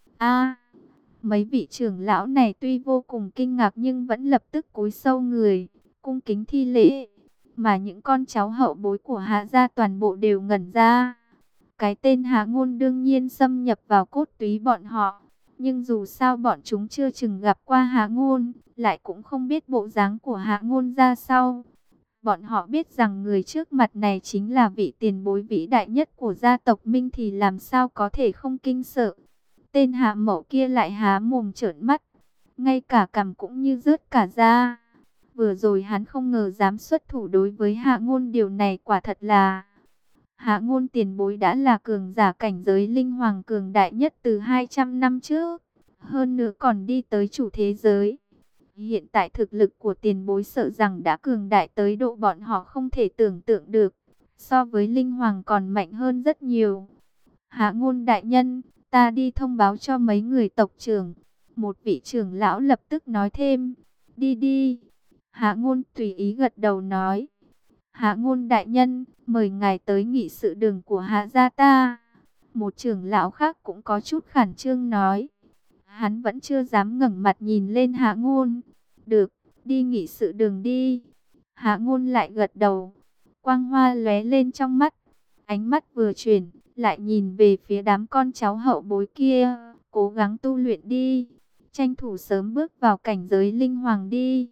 Mấy vị trưởng lão này tuy vô cùng kinh ngạc nhưng vẫn lập tức cúi sâu người, cung kính thi lễ. Mà những con cháu hậu bối của Hạ gia toàn bộ đều ngẩn ra. Cái tên Hạ Ngôn đương nhiên xâm nhập vào cốt túy bọn họ. Nhưng dù sao bọn chúng chưa từng gặp qua Hạ Ngôn, lại cũng không biết bộ dáng của Hạ Ngôn ra sao. Bọn họ biết rằng người trước mặt này chính là vị tiền bối vĩ đại nhất của gia tộc Minh, thì làm sao có thể không kinh sợ. Tên Hạ Mậu kia lại há mồm trợn mắt, ngay cả cằm cũng như rớt cả ra. Vừa rồi hắn không ngờ dám xuất thủ đối với Hạ Ngôn, điều này quả thật là... Hạ Ngôn tiền bối đã là cường giả cảnh giới linh hoàng cường đại nhất từ 200 năm trước, hơn nữa còn đi tới chủ thế giới. Hiện tại thực lực của tiền bối sợ rằng đã cường đại tới độ bọn họ không thể tưởng tượng được, so với linh hoàng còn mạnh hơn rất nhiều. Hạ Ngôn đại nhân, ta đi thông báo cho mấy người tộc trưởng. Một vị trưởng lão lập tức nói thêm. Đi đi. Hạ Ngôn tùy ý gật đầu nói. Hạ Ngôn đại nhân, mời ngài tới nghị sự đường của Hạ gia ta. Một trưởng lão khác cũng có chút khẩn trương nói. Hắn vẫn chưa dám ngẩng mặt nhìn lên Hạ Ngôn. Được, đi nghị sự đường đi. Hạ Ngôn lại gật đầu. Quang hoa lóe lên trong mắt. Ánh mắt vừa chuyển, lại nhìn về phía đám con cháu hậu bối kia. Cố gắng tu luyện đi. Tranh thủ sớm bước vào cảnh giới linh hoàng đi.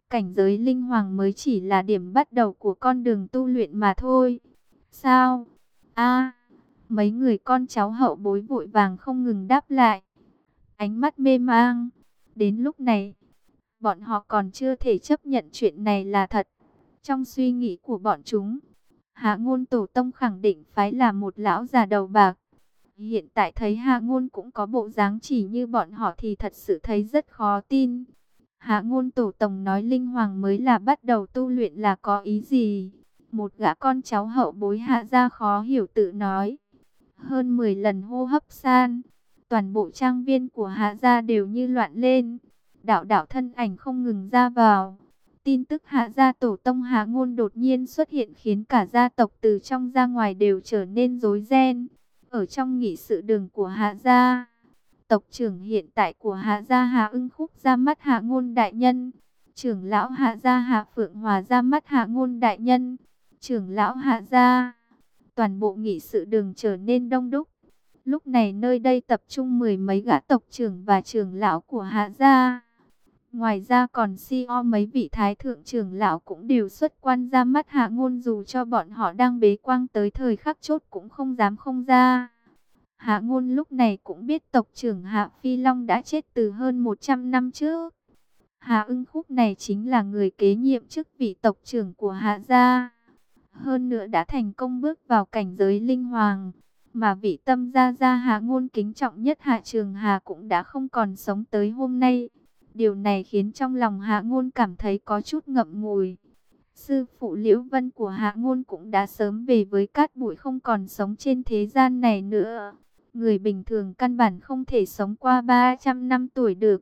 cảnh giới linh hoàng mới chỉ là điểm bắt đầu của con đường tu luyện mà thôi. Sao? A, mấy người con cháu hậu bối vội vàng không ngừng đáp lại, ánh mắt mê mang. Đến lúc này, bọn họ còn chưa thể chấp nhận chuyện này là thật. Trong suy nghĩ của bọn chúng, Hạ Ngôn tổ tông khẳng định phải là một lão già đầu bạc. Hiện tại thấy Hạ Ngôn cũng có bộ dáng chỉ như bọn họ thì thật sự thấy rất khó tin. Hạ Ngôn tổ tông nói linh hoàng mới là bắt đầu tu luyện là có ý gì? Một gã con cháu hậu bối Hạ gia khó hiểu tự nói. Hơn 10 lần hô hấp san, toàn bộ trang viên của Hạ gia đều như loạn lên. Đạo đạo thân ảnh không ngừng ra vào. Tin tức Hạ gia tổ tông Hạ Ngôn đột nhiên xuất hiện khiến cả gia tộc từ trong ra ngoài đều trở nên rối ren. Ở trong nghị sự đường của Hạ gia, tộc trưởng hiện tại của Hạ gia Hạ Ưng Khúc ra mắt Hạ Ngôn đại nhân. Trưởng lão Hạ gia Hạ Phượng Hòa ra mắt Hạ Ngôn đại nhân. Trưởng lão Hạ gia. Toàn bộ nghị sự đường trở nên đông đúc. Lúc này nơi đây tập trung mười mấy gã tộc trưởng và trưởng lão của Hạ gia. Ngoài ra còn mấy vị thái thượng trưởng lão cũng đều xuất quan ra mắt Hạ Ngôn, dù cho bọn họ đang bế quan tới thời khắc chốt cũng không dám không ra. Hạ Ngôn lúc này cũng biết tộc trưởng Hạ Phi Long đã chết từ hơn 100 năm trước. Hạ Ưng Khúc này chính là người kế nhiệm chức vị tộc trưởng của Hạ gia. Hơn nữa đã thành công bước vào cảnh giới linh hoàng. Mà vị tâm gia gia Hạ Ngôn kính trọng nhất Hạ Trường Hà cũng đã không còn sống tới hôm nay. Điều này khiến trong lòng Hạ Ngôn cảm thấy có chút ngậm ngùi. Sư phụ Liễu Vân của Hạ Ngôn cũng đã sớm về với cát bụi, không còn sống trên thế gian này nữa. Người bình thường căn bản không thể sống qua 300 năm tuổi được.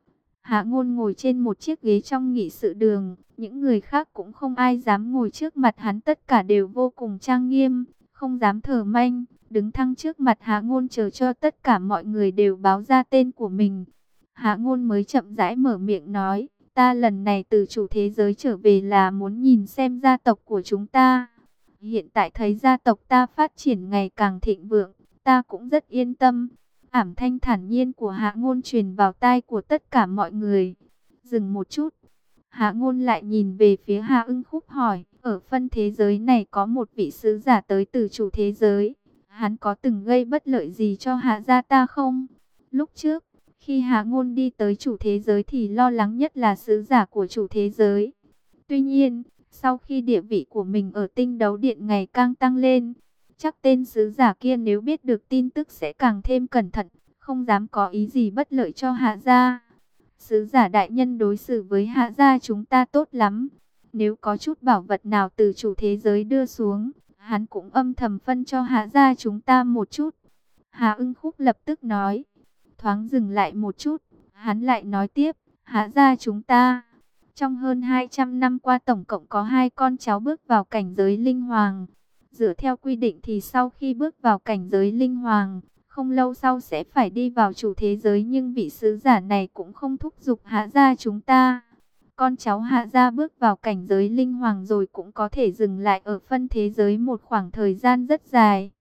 Hạ Ngôn ngồi trên một chiếc ghế trong nghị sự đường. Những người khác cũng không ai dám ngồi trước mặt hắn, tất cả đều vô cùng trang nghiêm, không dám thở manh. Đứng thẳng trước mặt Hạ Ngôn chờ cho tất cả mọi người đều báo ra tên của mình. Hạ Ngôn mới chậm rãi mở miệng nói, ta lần này từ chủ thế giới trở về là muốn nhìn xem gia tộc của chúng ta. Hiện tại thấy gia tộc ta phát triển ngày càng thịnh vượng, ta cũng rất yên tâm. Ảm thanh thản nhiên của Hạ Ngôn truyền vào tai của tất cả mọi người. Dừng một chút, Hạ Ngôn lại nhìn về phía Hạ Ưng Khúc hỏi, ở phân thế giới này có một vị sứ giả tới từ chủ thế giới. Hắn có từng gây bất lợi gì cho Hạ gia ta không? Lúc trước, khi Hạ Ngôn đi tới chủ thế giới thì lo lắng nhất là sứ giả của chủ thế giới. Tuy nhiên, sau khi địa vị của mình ở tinh đấu điện ngày càng tăng lên, chắc tên sứ giả kia nếu biết được tin tức sẽ càng thêm cẩn thận, không dám có ý gì bất lợi cho Hạ gia. Sứ giả đại nhân đối xử với Hạ gia chúng ta tốt lắm. Nếu có chút bảo vật nào từ chủ thế giới đưa xuống, hắn cũng âm thầm phân cho Hạ gia chúng ta một chút. Hạ Ưng Khúc lập tức nói. Thoáng dừng lại một chút, hắn lại nói tiếp, Hạ gia chúng ta, trong hơn 200 năm qua tổng cộng có 2 con cháu bước vào cảnh giới linh hoàng. Dựa theo quy định thì sau khi bước vào cảnh giới linh hoàng, không lâu sau sẽ phải đi vào chủ thế giới, nhưng vị sứ giả này cũng không thúc giục Hạ gia chúng ta. Con cháu Hạ gia bước vào cảnh giới linh hoàng rồi cũng có thể dừng lại ở phân thế giới một khoảng thời gian rất dài.